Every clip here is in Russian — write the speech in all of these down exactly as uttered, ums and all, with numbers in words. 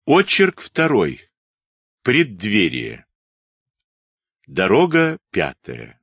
Очерк второй. Преддверие. Дорога пятая.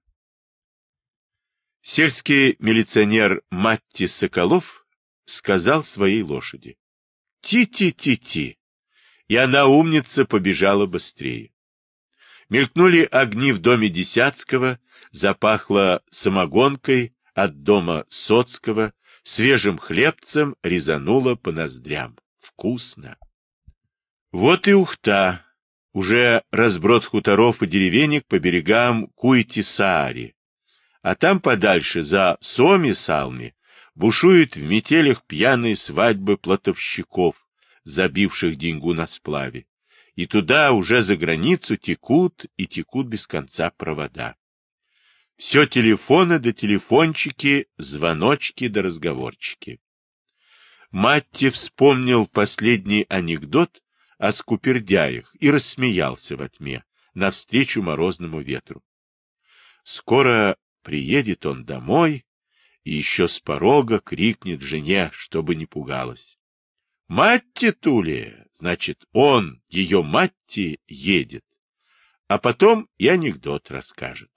Сельский милиционер Матти Соколов сказал своей лошади: «Ти-ти-ти-ти!» И она, умница, побежала быстрее. Мелькнули огни в доме Десятского, запахло самогонкой от дома Соцкого, свежим хлебцем резануло по ноздрям. Вкусно! Вот и Ухта, уже разброд хуторов и деревенек по берегам Куйти-Саари, а там подальше, за Соми-Салми, бушуют в метелях пьяные свадьбы плотовщиков, забивших деньгу на сплаве, и туда уже за границу текут и текут без конца провода. Все телефоны да телефончики, звоночки да разговорчики. Матти вспомнил последний анекдот о скупердяях и рассмеялся во тьме, навстречу морозному ветру. Скоро приедет он домой и еще с порога крикнет жене, чтобы не пугалась. «Матти Тулия!» Значит, он, ее Матти, едет. А потом и анекдот расскажет.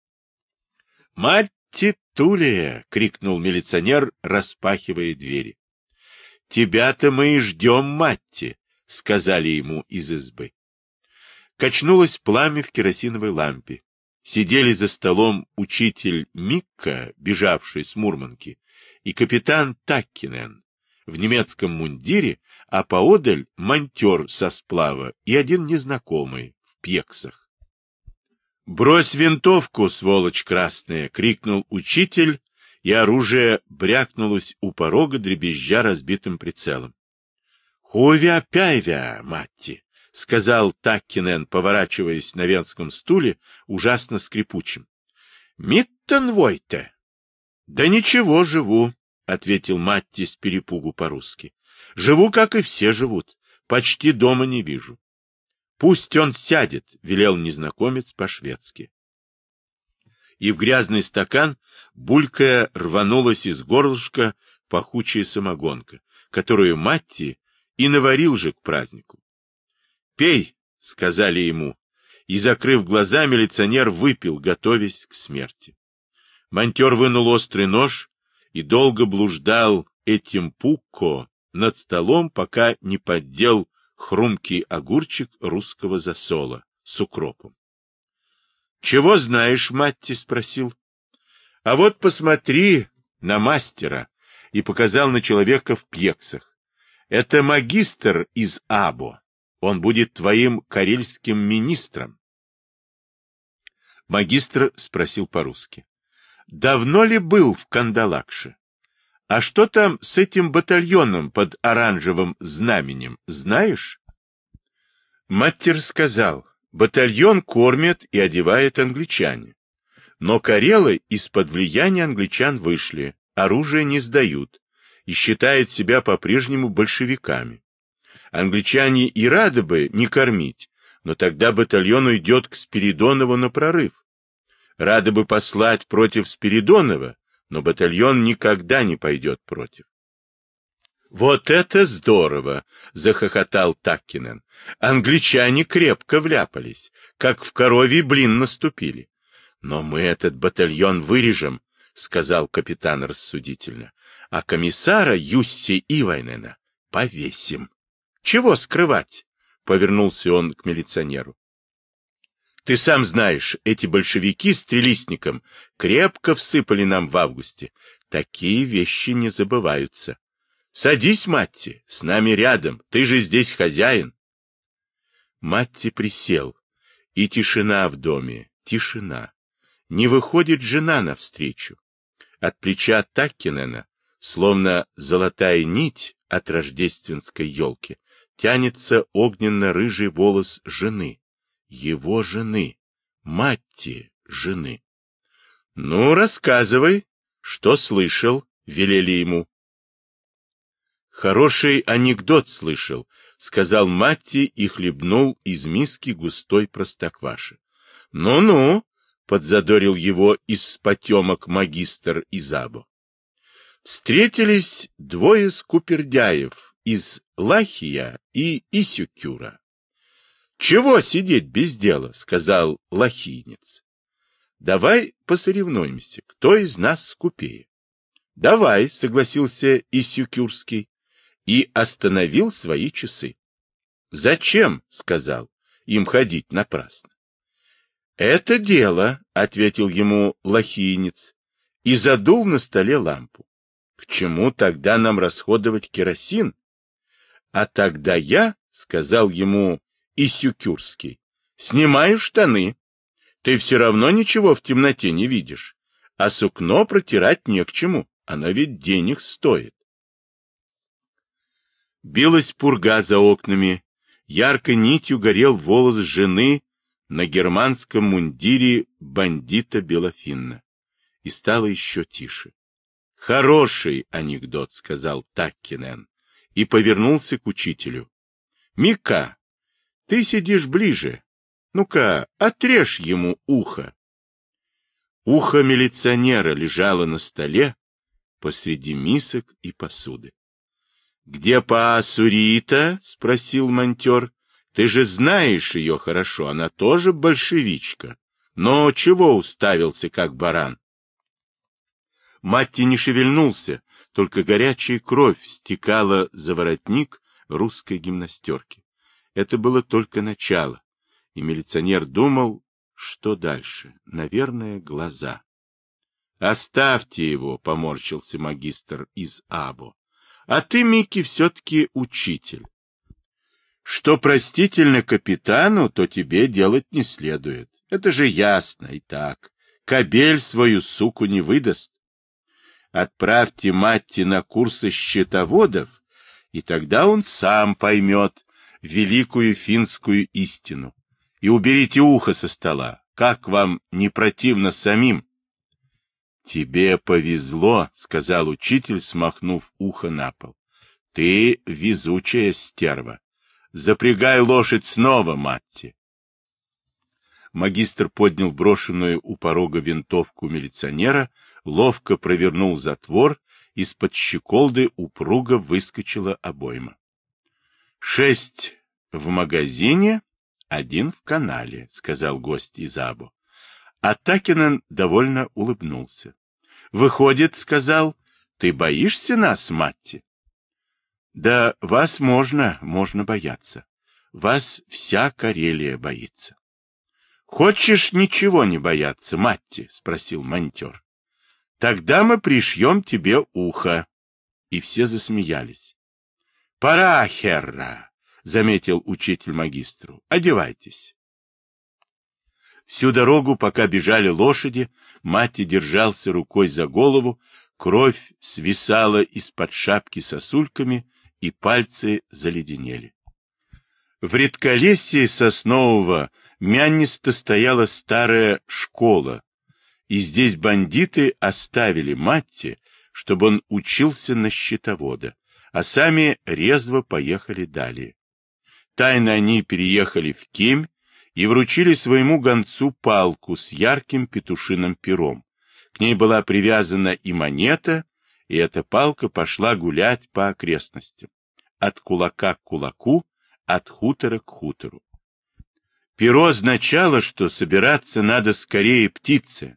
«Матти Тулия!» — крикнул милиционер, распахивая двери. «Тебя-то мы и ждем, Матти!» — сказали ему из избы. Качнулось пламя в керосиновой лампе. Сидели за столом учитель Микка, бежавший с Мурманки, и капитан Таккинен в немецком мундире, а поодаль монтер со сплава и один незнакомый в пьексах. «Брось винтовку, сволочь красная!» — крикнул учитель, и оружие брякнулось у порога, дребезжа разбитым прицелом. «Хувя-пяйвя, Матти!» — сказал Таккинен, поворачиваясь на венском стуле, ужасно скрипучим. «Миттен войте!» «Да ничего, живу», — ответил Матти с перепугу по-русски. «Живу, как и все живут. Почти дома не вижу». «Пусть он сядет», — велел незнакомец по-шведски. И в грязный стакан, булькая, рванулась из горлышка пахучая самогонка, которую Матти и наварил же к празднику. «Пей», — сказали ему, и, закрыв глаза, милиционер выпил, готовясь к смерти. Монтер вынул острый нож и долго блуждал этим пукко над столом, пока не поддел хрумкий огурчик русского засола с укропом. — Чего знаешь, Матти? — спросил. — А вот посмотри на мастера, — и показал на человека в пьексах. — Это магистр из Або. Он будет твоим карельским министром. Магистр спросил по-русски. — Давно ли был в Кандалакше? А что там с этим батальоном под оранжевым знаменем, знаешь? Маттер сказал: батальон кормят и одевают англичане. Но карелы из-под влияния англичан вышли, оружие не сдают и считают себя по-прежнему большевиками. Англичане и рады бы не кормить, но тогда батальон уйдет к Спиридонову на прорыв. Рады бы послать против Спиридонова, но батальон никогда не пойдет против. «Вот это здорово!» — захохотал Таккинен. «Англичане крепко вляпались, как в коровий блин наступили. Но мы этот батальон вырежем», — сказал капитан рассудительно, «а комиссара Юсси Ивайнена повесим». «Чего скрывать?» — повернулся он к милиционеру. «Ты сам знаешь, эти большевики с Трелистником крепко всыпали нам в августе. Такие вещи не забываются. Садись, Матти, с нами рядом, ты же здесь хозяин». Матти присел, и тишина в доме, тишина. Не выходит жена навстречу. От плеча Таккинена, словно золотая нить от рождественской елки, тянется огненно-рыжий волос жены. Его жены, Матти жены. — Ну, рассказывай, что слышал, — велели ему. — Хороший анекдот слышал, — сказал Матти и хлебнул из миски густой простокваши. «Ну — Ну-ну, — подзадорил его из потемок магистр Изабо. Встретились двое скупердяев из Лахия и Исюкюра. — Чего сидеть без дела? — сказал лахийнец. — Давай посоревнуемся, кто из нас скупее. — Давай, — согласился Исюкюрский и остановил свои часы. — Зачем, — сказал, — им ходить напрасно. — Это дело, — ответил ему лахиинец и задул на столе лампу. — К чему тогда нам расходовать керосин? — А тогда я, — сказал ему Исюкюрский, — снимаю штаны. Ты все равно ничего в темноте не видишь, а сукно протирать не к чему, оно ведь денег стоит. Билась пурга за окнами, яркой нитью горел волос жены на германском мундире бандита Белофинна. И стало еще тише. — Хороший анекдот, — сказал Таккинен, и повернулся к учителю. — Мика, ты сидишь ближе. Ну-ка, отрежь ему ухо. Ухо милиционера лежало на столе посреди мисок и посуды. — Где Паасурита? — спросил монтер. — Ты же знаешь ее хорошо, она тоже большевичка. Но чего уставился, как баран? Матти не шевельнулся, только горячая кровь стекала за воротник русской гимнастерки. Это было только начало, и милиционер думал, что дальше. Наверное, глаза. — Оставьте его, — поморщился магистр из Або. — А ты, Микки, все-таки учитель. Что простительно капитану, то тебе делать не следует. Это же ясно и так. Кобель свою суку не выдаст. Отправьте Матти на курсы счетоводов, и тогда он сам поймет великую финскую истину. И уберите ухо со стола, как вам не противно самим. — Тебе повезло, — сказал учитель, смахнув ухо на пол. — Ты везучая стерва. Запрягай лошадь снова, Матти. Магистр поднял брошенную у порога винтовку милиционера, ловко провернул затвор, из-под щеколды упруго выскочила обойма. — Шесть в магазине, один в канале, — сказал гость из Або. А Такинен довольно улыбнулся. — Выходит, — сказал, — ты боишься нас, Матти? — Да вас можно, можно бояться. Вас вся Карелия боится. — Хочешь ничего не бояться, Матти? — спросил монтер. — Тогда мы пришьем тебе ухо. И все засмеялись. — Пора, херра, — заметил учитель магистру. — Одевайтесь. Всю дорогу, пока бежали лошади, Матти держался рукой за голову, кровь свисала из-под шапки сосульками, и пальцы заледенели. В редколесье соснового мянисто стояла старая школа, и здесь бандиты оставили Матти, чтобы он учился на счетовода, а сами резво поехали далее. Тайно они переехали в Кемь и вручили своему гонцу палку с ярким петушиным пером. К ней была привязана и монета, и эта палка пошла гулять по окрестностям. От кулака к кулаку, от хутора к хутору. Перо означало, что собираться надо скорее птице.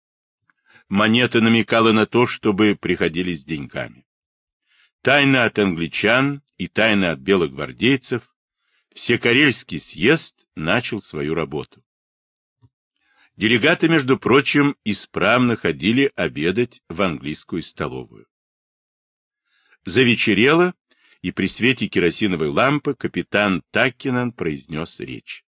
Монета намекала на то, чтобы приходили с деньгами. Тайно от англичан и тайно от белогвардейцев Всекарельский съезд начал свою работу. Делегаты, между прочим, исправно ходили обедать в английскую столовую. Завечерело, и при свете керосиновой лампы капитан Таккинен произнес речь.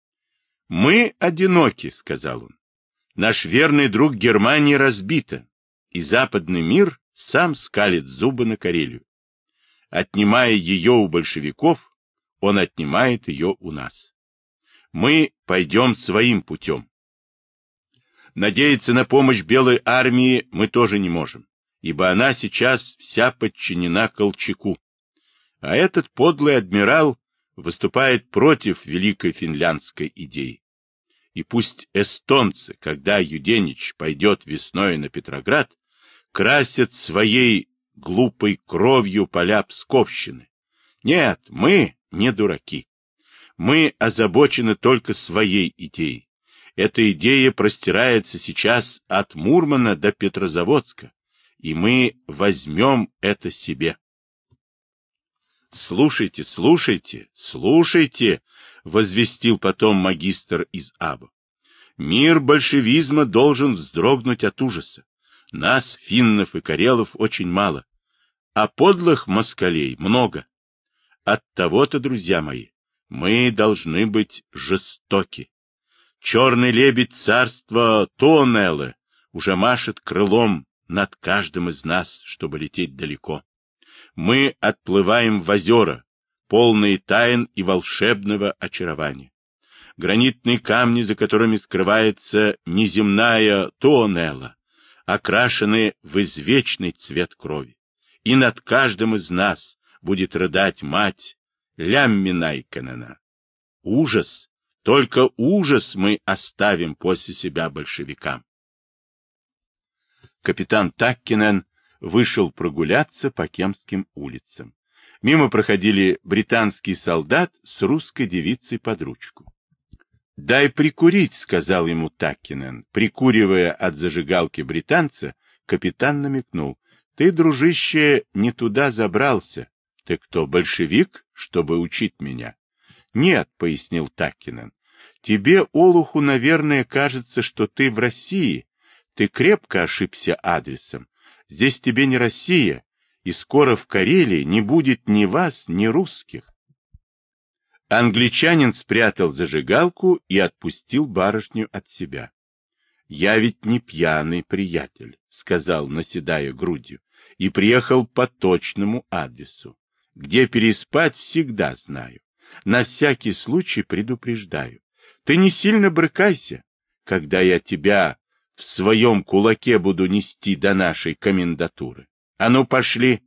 «Мы одиноки», — сказал он. «Наш верный друг Германия разбита, и западный мир сам скалит зубы на Карелию. Отнимая ее у большевиков, он отнимает ее у нас. Мы пойдем своим путем. Надеяться на помощь Белой армии мы тоже не можем, ибо она сейчас вся подчинена Колчаку. А этот подлый адмирал выступает против великой финляндской идеи. И пусть эстонцы, когда Юденич пойдет весной на Петроград, красят своей глупой кровью поля Псковщины, Нет, мы не дураки. Мы озабочены только своей идеей. Эта идея простирается сейчас от Мурмана до Петрозаводска, и мы возьмем это себе. «Слушайте, слушайте, слушайте», — возвестил потом магистр из Аба. «Мир большевизма должен вздрогнуть от ужаса. Нас, финнов и карелов, очень мало, а подлых москалей много. Оттого-то, друзья мои, мы должны быть жестоки. Черный лебедь царства Туонеллы уже машет крылом над каждым из нас, чтобы лететь далеко. Мы отплываем в озера, полные тайн и волшебного очарования. Гранитные камни, за которыми скрывается неземная Туонелла, окрашены в извечный цвет крови. И над каждым из нас будет рыдать мать Лямминайканена. Ужас, только ужас мы оставим после себя большевикам. Капитан Таккинен вышел прогуляться по Кемским улицам. Мимо проходили британский солдат с русской девицей под ручку. — Дай прикурить, — сказал ему Таккинен. Прикуривая от зажигалки британца, капитан намекнул. — Ты, дружище, не туда забрался. Ты кто, большевик, чтобы учить меня? — Нет, — пояснил Таккинен. — Тебе, олуху, наверное, кажется, что ты в России. Ты крепко ошибся адресом. Здесь тебе не Россия, и скоро в Карелии не будет ни вас, ни русских. Англичанин спрятал зажигалку и отпустил барышню от себя. — Я ведь не пьяный приятель, — сказал, наседая грудью, — и приехал по точному адресу. Где переспать, всегда знаю. На всякий случай предупреждаю. Ты не сильно брыкайся, когда я тебя в своем кулаке буду нести до нашей комендатуры. А ну, пошли!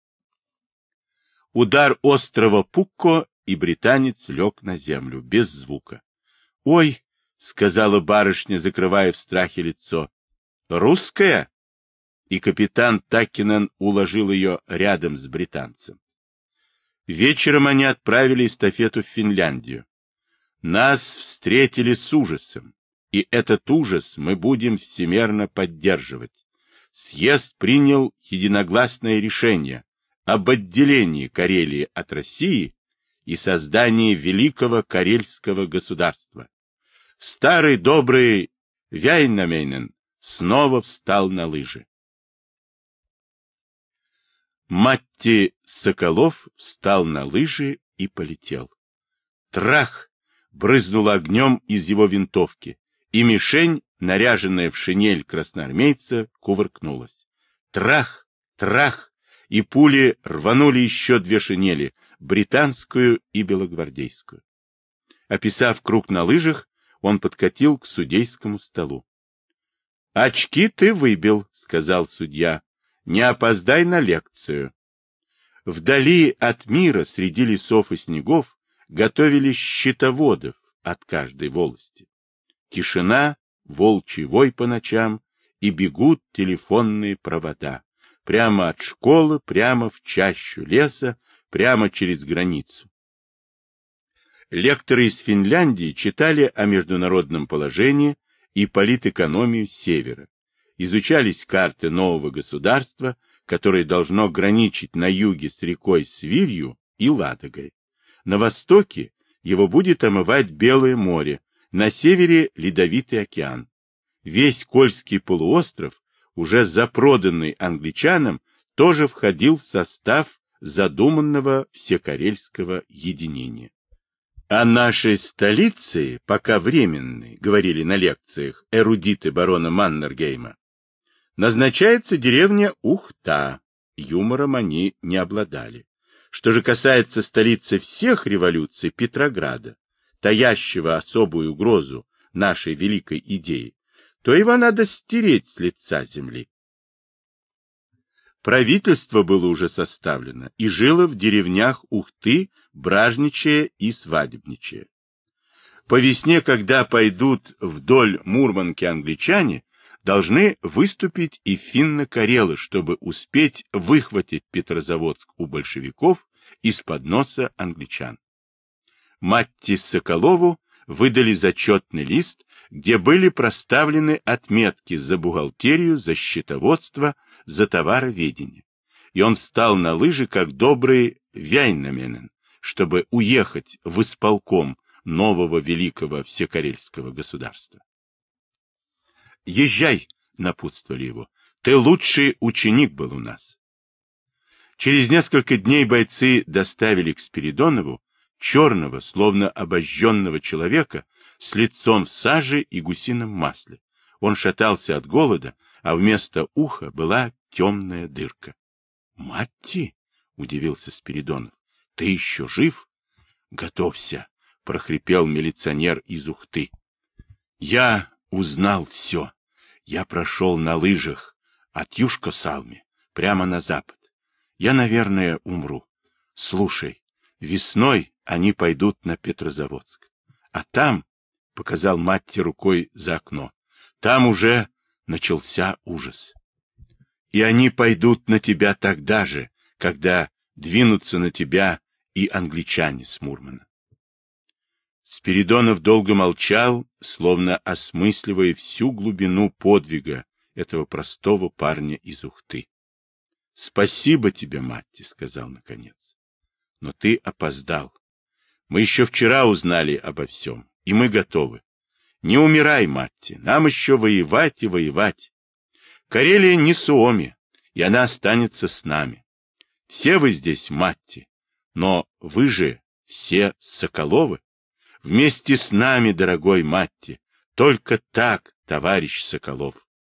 Удар острого Пукко, и британец лег на землю, без звука. — Ой! — сказала барышня, закрывая в страхе лицо. — Русская? И капитан Таккинен уложил ее рядом с британцем. Вечером они отправили эстафету в Финляндию. Нас встретили с ужасом, и этот ужас мы будем всемерно поддерживать. Съезд принял единогласное решение об отделении Карелии от России и создании великого карельского государства. Старый добрый Вяйнамейнен снова встал на лыжи. Матти Соколов встал на лыжи и полетел. Трах! Брызнуло огнем из его винтовки, и мишень, наряженная в шинель красноармейца, кувыркнулась. Трах! Трах! И пули рванули еще две шинели, британскую и белогвардейскую. Описав круг на лыжах, он подкатил к судейскому столу. — Очки ты выбил, — сказал судья. — Не опоздай на лекцию. Вдали от мира, среди лесов и снегов, готовились счетоводов от каждой волости. Тишина, волчий вой по ночам, и бегут телефонные провода. Прямо от школы, прямо в чащу леса, прямо через границу. Лекторы из Финляндии читали о международном положении и политэкономии Севера. Изучались карты нового государства, которое должно граничить на юге с рекой Свирью и Ладогой. На востоке его будет омывать Белое море, на севере — Ледовитый океан. Весь Кольский полуостров, уже запроданный англичанам, тоже входил в состав задуманного всекарельского единения. О нашей столице, пока временной, говорили на лекциях эрудиты барона Маннергейма, назначается деревня Ухта. Юмором они не обладали. Что же касается столицы всех революций Петрограда, таящего особую угрозу нашей великой идеи, то его надо стереть с лица земли. Правительство было уже составлено и жило в деревнях Ухты, бражничая и свадебничая. По весне, когда пойдут вдоль Мурманки англичане, должны выступить и финно-карелы, чтобы успеть выхватить Петрозаводск у большевиков из-под носа англичан. Матти Соколову выдали зачетный лист, где были проставлены отметки за бухгалтерию, за счетоводство, за товароведение. И он встал на лыжи, как добрый Вяйнаменен, чтобы уехать в исполком нового великого всекарельского государства. «Езжай», — напутствовали его, — «ты лучший ученик был у нас». Через несколько дней бойцы доставили к Спиридонову черного, словно обожженного человека, с лицом в саже и гусином масле. Он шатался от голода, а вместо уха была темная дырка. — Матти, — удивился Спиридонов, — ты еще жив? — Готовься, — прохрипел милиционер из Ухты. — Я узнал все. Я прошел на лыжах от Юшко-Салми прямо на запад. Я, наверное, умру. Слушай, весной они пойдут на Петрозаводск. А там, — показал Матти рукой за окно, — там уже начался ужас. И они пойдут на тебя тогда же, когда двинутся на тебя и англичане с Мурмана. Спиридонов долго молчал, словно осмысливая всю глубину подвига этого простого парня из Ухты. — Спасибо тебе, Матти, — сказал наконец. — Но ты опоздал. Мы еще вчера узнали обо всем, и мы готовы. Не умирай, Матти, нам еще воевать и воевать. Карелия не Суоми, и она останется с нами. Все вы здесь, Матти, но вы же все Соколовы. Вместе с нами, дорогой Матти, только так, товарищ Соколов.